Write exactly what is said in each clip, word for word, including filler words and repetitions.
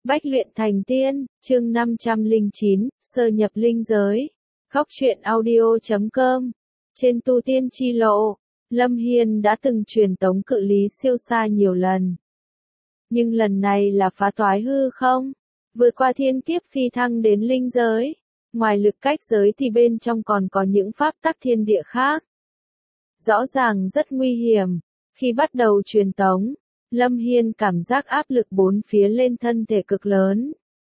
Bách luyện thành tiên, chương năm trăm lẻ chín, sơ nhập linh giới. Góc truyện audio chấm com. Trên tu tiên chi lộ, Lâm Hiên đã từng truyền tống cự lý siêu xa nhiều lần. Nhưng lần này là phá toái hư không, vượt qua thiên kiếp phi thăng đến linh giới. Ngoài lực cách giới thì bên trong còn có những pháp tắc thiên địa khác. Rõ ràng rất nguy hiểm. Khi bắt đầu truyền tống, Lâm Hiên cảm giác áp lực bốn phía lên thân thể cực lớn.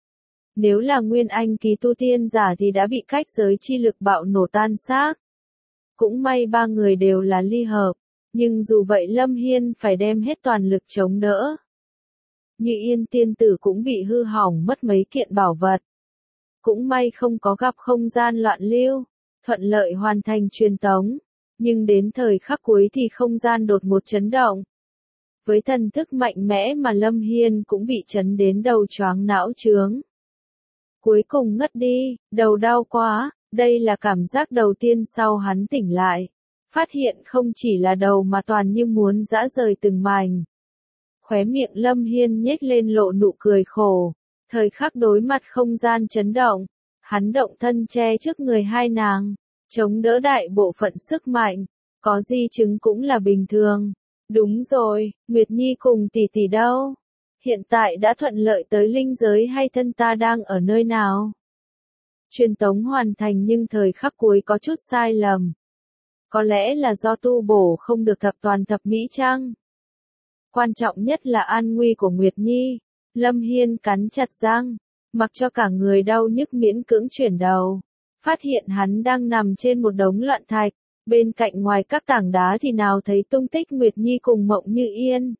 Nếu là nguyên anh kỳ tu tiên giả thì đã bị cách giới chi lực bạo nổ tan xác. Cũng may ba người đều là ly hợp, nhưng dù vậy Lâm Hiên phải đem hết toàn lực chống đỡ. Như Yên tiên tử cũng bị hư hỏng mất mấy kiện bảo vật. Cũng may không có gặp không gian loạn lưu, thuận lợi hoàn thành truyền tống. Nhưng đến thời khắc cuối thì không gian đột ngột chấn động. Với thần thức mạnh mẽ mà Lâm Hiên cũng bị chấn đến đầu choáng não trướng. Cuối cùng ngất đi, đầu đau quá, đây là cảm giác đầu tiên sau hắn tỉnh lại. Phát hiện không chỉ là đầu mà toàn như muốn giã rời từng mảnh. Khóe miệng Lâm Hiên nhếch lên lộ nụ cười khổ. Thời khắc đối mặt không gian chấn động, hắn động thân che trước người hai nàng, chống đỡ đại bộ phận sức mạnh, có di chứng cũng là bình thường. Đúng rồi, Nguyệt Nhi cùng tỷ tỷ đâu? Hiện tại đã thuận lợi tới linh giới hay thân ta đang ở nơi nào? Truyền tống hoàn thành nhưng thời khắc cuối có chút sai lầm. Có lẽ là do tu bổ không được thập toàn thập mỹ chăng? Quan trọng nhất là an nguy của Nguyệt Nhi. Lâm Hiên cắn chặt răng, mặc cho cả người đau nhức miễn cưỡng chuyển đầu. Phát hiện hắn đang nằm trên một đống loạn thạch. Bên cạnh ngoài các tảng đá thì nào thấy tung tích Nguyệt Nhi cùng Mộng Như Yên.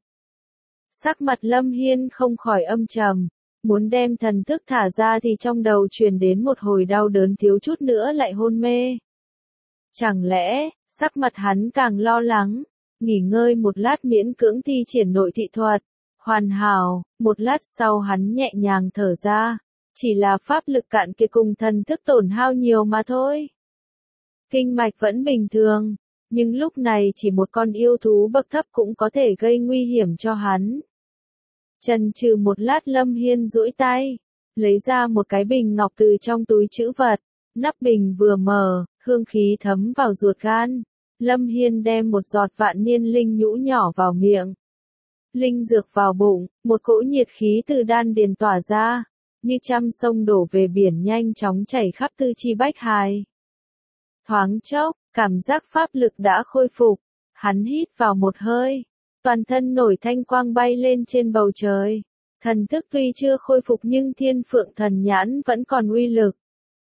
Sắc mặt Lâm Hiên không khỏi âm trầm, muốn đem thần thức thả ra thì trong đầu truyền đến một hồi đau đớn thiếu chút nữa lại hôn mê. Chẳng lẽ, sắc mặt hắn càng lo lắng, nghỉ ngơi một lát miễn cưỡng thi triển nội thị thuật, hoàn hảo, một lát sau hắn nhẹ nhàng thở ra, chỉ là pháp lực cạn kiệt cùng thần thức tổn hao nhiều mà thôi. Kinh mạch vẫn bình thường, nhưng lúc này chỉ một con yêu thú bậc thấp cũng có thể gây nguy hiểm cho hắn. Chần chừ một lát Lâm Hiên duỗi tay, lấy ra một cái bình ngọc từ trong túi trữ vật, nắp bình vừa mở, hương khí thấm vào ruột gan. Lâm Hiên đem một giọt vạn niên linh nhũ nhỏ vào miệng. Linh dược vào bụng, một cỗ nhiệt khí từ đan điền tỏa ra, như trăm sông đổ về biển nhanh chóng chảy khắp tư chi bách hài. Thoáng chốc, cảm giác pháp lực đã khôi phục, hắn hít vào một hơi, toàn thân nổi thanh quang bay lên trên bầu trời. Thần thức tuy chưa khôi phục nhưng thiên phượng thần nhãn vẫn còn uy lực.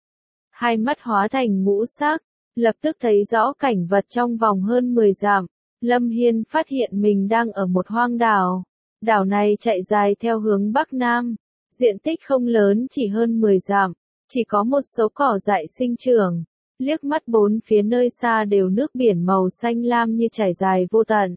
Hai mắt hóa thành ngũ sắc, lập tức thấy rõ cảnh vật trong vòng hơn mười dặm. Lâm Hiên phát hiện mình đang ở một hoang đảo. Đảo này chạy dài theo hướng Bắc Nam, diện tích không lớn chỉ hơn mười dặm, chỉ có một số cỏ dại sinh trưởng. Liếc mắt bốn phía nơi xa đều nước biển màu xanh lam như trải dài vô tận.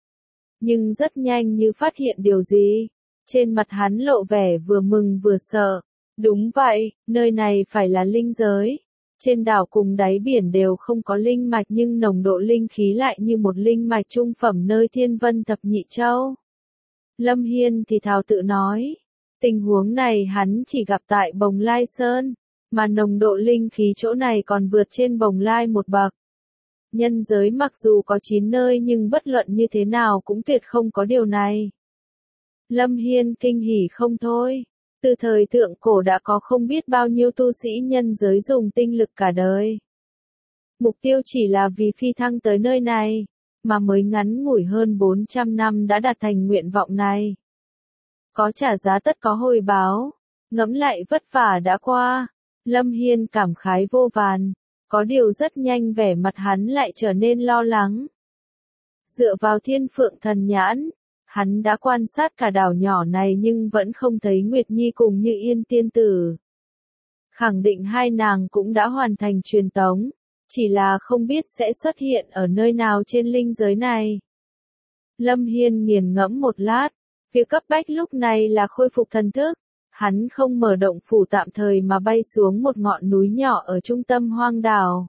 Nhưng rất nhanh như phát hiện điều gì, trên mặt hắn lộ vẻ vừa mừng vừa sợ. Đúng vậy, nơi này phải là linh giới. Trên đảo cùng đáy biển đều không có linh mạch nhưng nồng độ linh khí lại như một linh mạch trung phẩm nơi thiên vân thập nhị châu. Lâm Hiên thì thào tự nói, tình huống này hắn chỉ gặp tại Bồng Lai Sơn. Mà nồng độ linh khí chỗ này còn vượt trên Bồng Lai một bậc. Nhân giới mặc dù có chín nơi nhưng bất luận như thế nào cũng tuyệt không có điều này. Lâm Hiên kinh hỉ không thôi. Từ thời thượng cổ đã có không biết bao nhiêu tu sĩ nhân giới dùng tinh lực cả đời. Mục tiêu chỉ là vì phi thăng tới nơi này, mà mới ngắn ngủi hơn bốn trăm năm đã đạt thành nguyện vọng này. Có trả giá tất có hồi báo, ngẫm lại vất vả đã qua. Lâm Hiên cảm khái vô vàn, có điều rất nhanh vẻ mặt hắn lại trở nên lo lắng. Dựa vào thiên phượng thần nhãn, hắn đã quan sát cả đảo nhỏ này nhưng vẫn không thấy Nguyệt Nhi cùng Như Yên tiên tử. Khẳng định hai nàng cũng đã hoàn thành truyền tống, chỉ là không biết sẽ xuất hiện ở nơi nào trên linh giới này. Lâm Hiên nghiền ngẫm một lát, việc cấp bách lúc này là khôi phục thần thức. Hắn không mở động phủ tạm thời mà bay xuống một ngọn núi nhỏ ở trung tâm hoang đảo.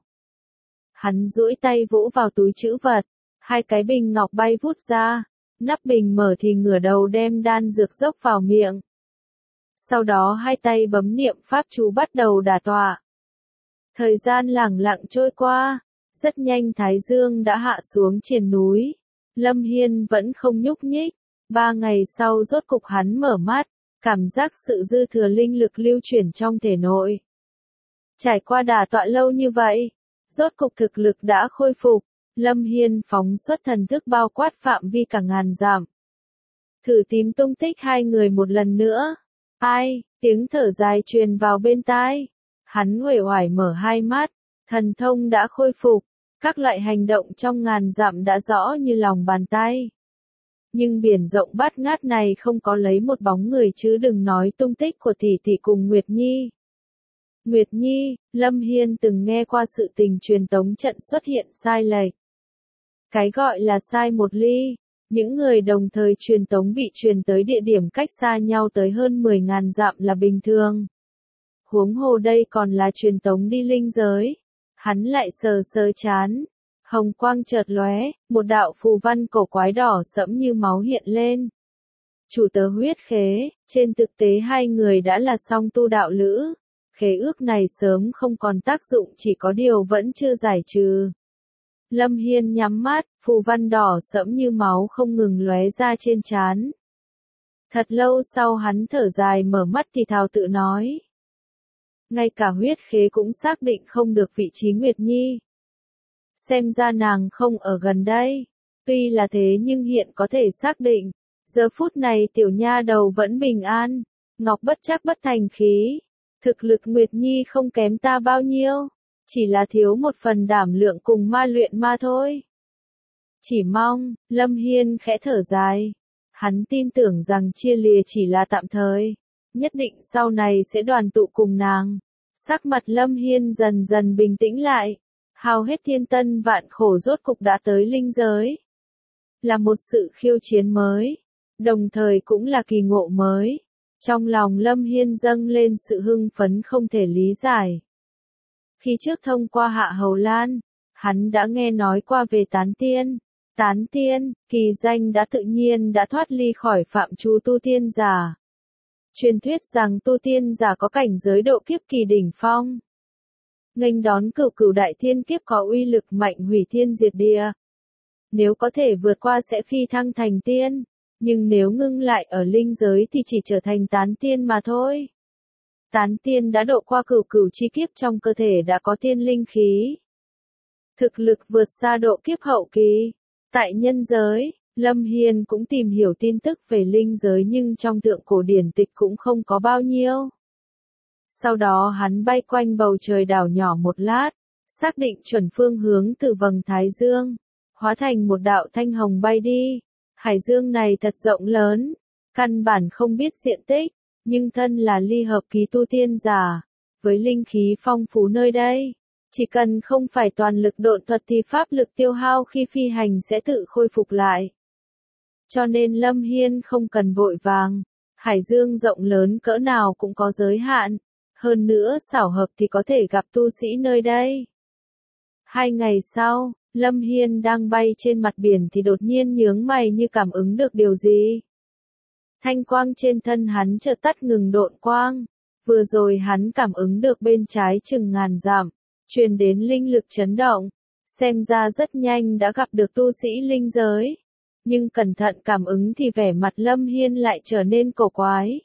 Hắn duỗi tay vỗ vào túi trữ vật, hai cái bình ngọc bay vút ra, nắp bình mở thì ngửa đầu đem đan dược dốc vào miệng. Sau đó hai tay bấm niệm pháp chú bắt đầu đả tọa. Thời gian lẳng lặng trôi qua, rất nhanh Thái Dương đã hạ xuống triền núi. Lâm Hiên vẫn không nhúc nhích. Ba ngày sau rốt cục hắn mở mắt, cảm giác sự dư thừa linh lực lưu chuyển trong thể nội. Trải qua đả tọa lâu như vậy, rốt cục thực lực đã khôi phục. Lâm Hiên phóng xuất thần thức bao quát phạm vi cả ngàn dặm. Thử tìm tung tích hai người một lần nữa. Ai, tiếng thở dài truyền vào bên tai. Hắn uể oải mở hai mắt, thần thông đã khôi phục, các loại hành động trong ngàn dặm đã rõ như lòng bàn tay. Nhưng biển rộng bát ngát này không có lấy một bóng người chứ đừng nói tung tích của tỷ tỷ cùng Nguyệt Nhi. Nguyệt Nhi, Lâm Hiên từng nghe qua sự tình truyền tống trận xuất hiện sai lệch. Cái gọi là sai một ly, những người đồng thời truyền tống bị truyền tới địa điểm cách xa nhau tới hơn mười ngàn dặm là bình thường. Huống hồ đây còn là truyền tống đi linh giới. Hắn lại sờ sờ chán. Hồng quang chợt lóe, một đạo phù văn cổ quái đỏ sẫm như máu hiện lên. Chủ tớ huyết khế, trên thực tế hai người đã là song tu đạo lữ. Khế ước này sớm không còn tác dụng, chỉ có điều vẫn chưa giải trừ. Lâm Hiên nhắm mắt, phù văn đỏ sẫm như máu không ngừng lóe ra trên trán. Thật lâu sau hắn thở dài mở mắt thì thào tự nói. Ngay cả huyết khế cũng xác định không được vị trí Nguyệt Nhi. Xem ra nàng không ở gần đây. Tuy là thế nhưng hiện có thể xác định. Giờ phút này tiểu nha đầu vẫn bình an. Ngọc bất trắc bất thành khí. Thực lực Nguyệt Nhi không kém ta bao nhiêu. Chỉ là thiếu một phần đảm lượng cùng ma luyện ma thôi. Chỉ mong, Lâm Hiên khẽ thở dài. Hắn tin tưởng rằng chia lìa chỉ là tạm thời. Nhất định sau này sẽ đoàn tụ cùng nàng. Sắc mặt Lâm Hiên dần dần bình tĩnh lại. Hao hết thiên tân vạn khổ rốt cục đã tới linh giới. Là một sự khiêu chiến mới. Đồng thời cũng là kỳ ngộ mới. Trong lòng Lâm Hiên dâng lên sự hưng phấn không thể lý giải. Khi trước thông qua Hạ Hầu Lan, hắn đã nghe nói qua về tán tiên. Tán tiên, kỳ danh đã tự nhiên đã thoát ly khỏi phạm trù tu tiên giả. Truyền thuyết rằng tu tiên giả có cảnh giới độ kiếp kỳ đỉnh phong. Nghênh đón cửu cửu đại thiên kiếp có uy lực mạnh hủy thiên diệt địa. Nếu có thể vượt qua sẽ phi thăng thành tiên, nhưng nếu ngưng lại ở linh giới thì chỉ trở thành tán tiên mà thôi. Tán tiên đã độ qua cửu cửu chi kiếp trong cơ thể đã có tiên linh khí. Thực lực vượt xa độ kiếp hậu kỳ. Tại nhân giới, Lâm Hiên cũng tìm hiểu tin tức về linh giới nhưng trong thượng cổ điển tịch cũng không có bao nhiêu. Sau đó hắn bay quanh bầu trời đảo nhỏ một lát, xác định chuẩn phương hướng từ vầng Thái Dương, hóa thành một đạo thanh hồng bay đi. Hải dương này thật rộng lớn, căn bản không biết diện tích, nhưng thân là ly hợp ký tu tiên giả, với linh khí phong phú nơi đây. Chỉ cần không phải toàn lực độn thuật thì pháp lực tiêu hao khi phi hành sẽ tự khôi phục lại. Cho nên Lâm Hiên không cần vội vàng, hải dương rộng lớn cỡ nào cũng có giới hạn, hơn nữa xảo hợp thì có thể gặp tu sĩ nơi đây. Hai ngày sau, Lâm Hiên đang bay trên mặt biển thì đột nhiên nhướng mày như cảm ứng được điều gì. Thanh quang trên thân hắn chợt tắt ngừng độn quang, vừa rồi hắn cảm ứng được bên trái chừng ngàn dặm. Truyền đến linh lực chấn động, xem ra rất nhanh đã gặp được tu sĩ linh giới. Nhưng cẩn thận cảm ứng thì vẻ mặt Lâm Hiên lại trở nên cổ quái.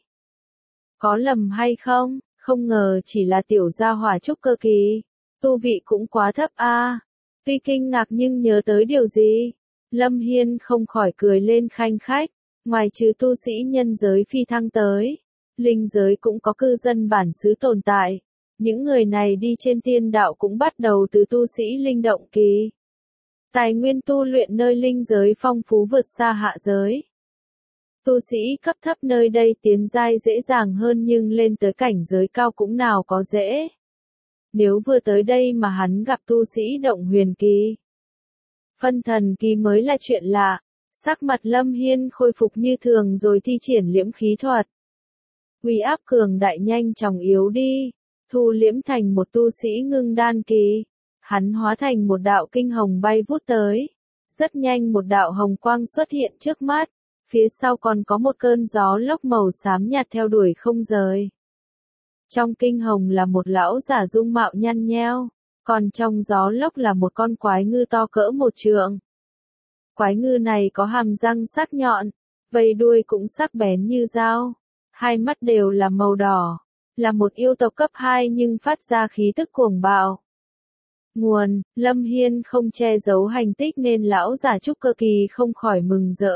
Có lầm hay không, không ngờ chỉ là tiểu gia hỏa trúc cơ kỳ, tu vị cũng quá thấp a. À. Tuy kinh ngạc nhưng nhớ tới điều gì, Lâm Hiên không khỏi cười lên khanh khách, ngoài trừ tu sĩ nhân giới phi thăng tới, linh giới cũng có cư dân bản xứ tồn tại. Những người này đi trên tiên đạo cũng bắt đầu từ tu sĩ linh động kỳ. Tài nguyên tu luyện nơi linh giới phong phú vượt xa hạ giới. Tu sĩ cấp thấp nơi đây tiến giai dễ dàng hơn nhưng lên tới cảnh giới cao cũng nào có dễ. Nếu vừa tới đây mà hắn gặp tu sĩ động huyền kỳ, phân thần kỳ mới là chuyện lạ. Sắc mặt Lâm Hiên khôi phục như thường rồi thi triển liễm khí thuật. Uy áp cường đại nhanh chóng yếu đi. Thu liễm thành một tu sĩ ngưng đan kỳ. Hắn hóa thành một đạo kinh hồng bay vút tới. Rất nhanh một đạo hồng quang xuất hiện trước mắt. Phía sau còn có một cơn gió lốc màu xám nhạt theo đuổi không rời. Trong kinh hồng là một lão giả dung mạo nhăn nheo, còn trong gió lốc là một con quái ngư to cỡ một trượng. Quái ngư này có hàm răng sắc nhọn, vây đuôi cũng sắc bén như dao, hai mắt đều là màu đỏ, là một yêu tộc cấp hai nhưng phát ra khí tức cuồng bạo. Nguồn, Lâm Hiên không che giấu hành tích nên lão giả trúc cơ kỳ không khỏi mừng rỡ.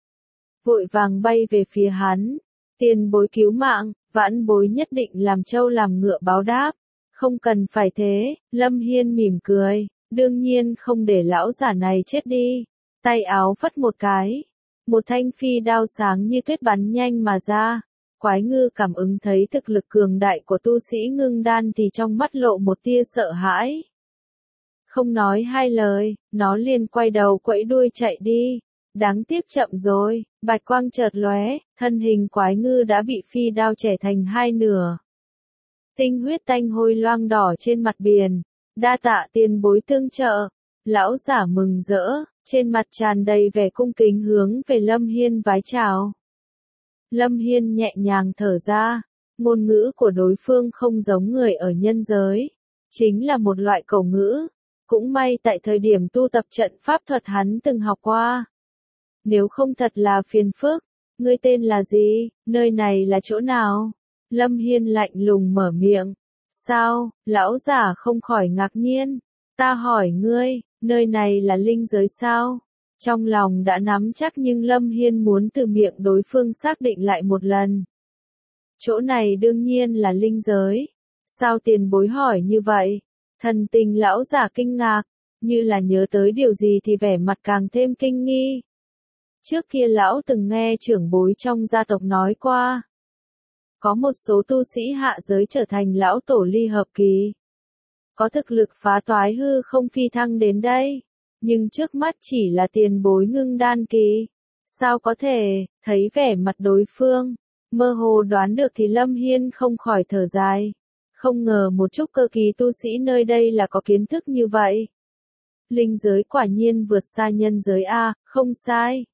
Vội vàng bay về phía hắn, tiền bối cứu mạng, vãn bối nhất định làm trâu làm ngựa báo đáp. Không cần phải thế, Lâm Hiên mỉm cười, đương nhiên không để lão giả này chết đi. Tay áo phất một cái, một thanh phi đao sáng như tuyết bắn nhanh mà ra. Quái ngư cảm ứng thấy thực lực cường đại của tu sĩ ngưng đan thì trong mắt lộ một tia sợ hãi. Không nói hai lời, nó liền quay đầu quẫy đuôi chạy đi. Đáng tiếc chậm rồi, bạch quang chợt lóe, thân hình quái ngư đã bị phi đao chẻ thành hai nửa. Tinh huyết tanh hôi loang đỏ trên mặt biển, đa tạ tiền bối tương trợ. Lão giả mừng rỡ, trên mặt tràn đầy vẻ cung kính hướng về Lâm Hiên vái chào. Lâm Hiên nhẹ nhàng thở ra, ngôn ngữ của đối phương không giống người ở nhân giới, chính là một loại cổ ngữ. Cũng may tại thời điểm tu tập trận pháp thuật hắn từng học qua. Nếu không thật là phiền phức, ngươi tên là gì, nơi này là chỗ nào? Lâm Hiên lạnh lùng mở miệng. Sao, lão giả không khỏi ngạc nhiên. Ta hỏi ngươi, nơi này là linh giới sao? Trong lòng đã nắm chắc nhưng Lâm Hiên muốn từ miệng đối phương xác định lại một lần. Chỗ này đương nhiên là linh giới. Sao tiền bối hỏi như vậy? Thần tình lão giả kinh ngạc, như là nhớ tới điều gì thì vẻ mặt càng thêm kinh nghi. Trước kia lão từng nghe trưởng bối trong gia tộc nói qua. Có một số tu sĩ hạ giới trở thành lão tổ ly hợp kỳ. Có thực lực phá toái hư không phi thăng đến đây. Nhưng trước mắt chỉ là tiền bối ngưng đan kỳ. Sao có thể, thấy vẻ mặt đối phương, mơ hồ đoán được thì Lâm Hiên không khỏi thở dài. Không ngờ một chút cơ kỳ tu sĩ nơi đây là có kiến thức như vậy. Linh giới quả nhiên vượt xa nhân giới A, không sai.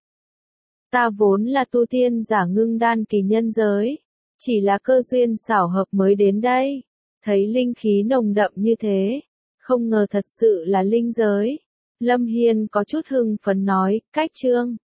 Ta vốn là tu tiên giả ngưng đan kỳ nhân giới. Chỉ là cơ duyên xảo hợp mới đến đây. Thấy linh khí nồng đậm như thế. Không ngờ thật sự là linh giới. Lâm Hiên có chút hưng phấn nói, cách chương.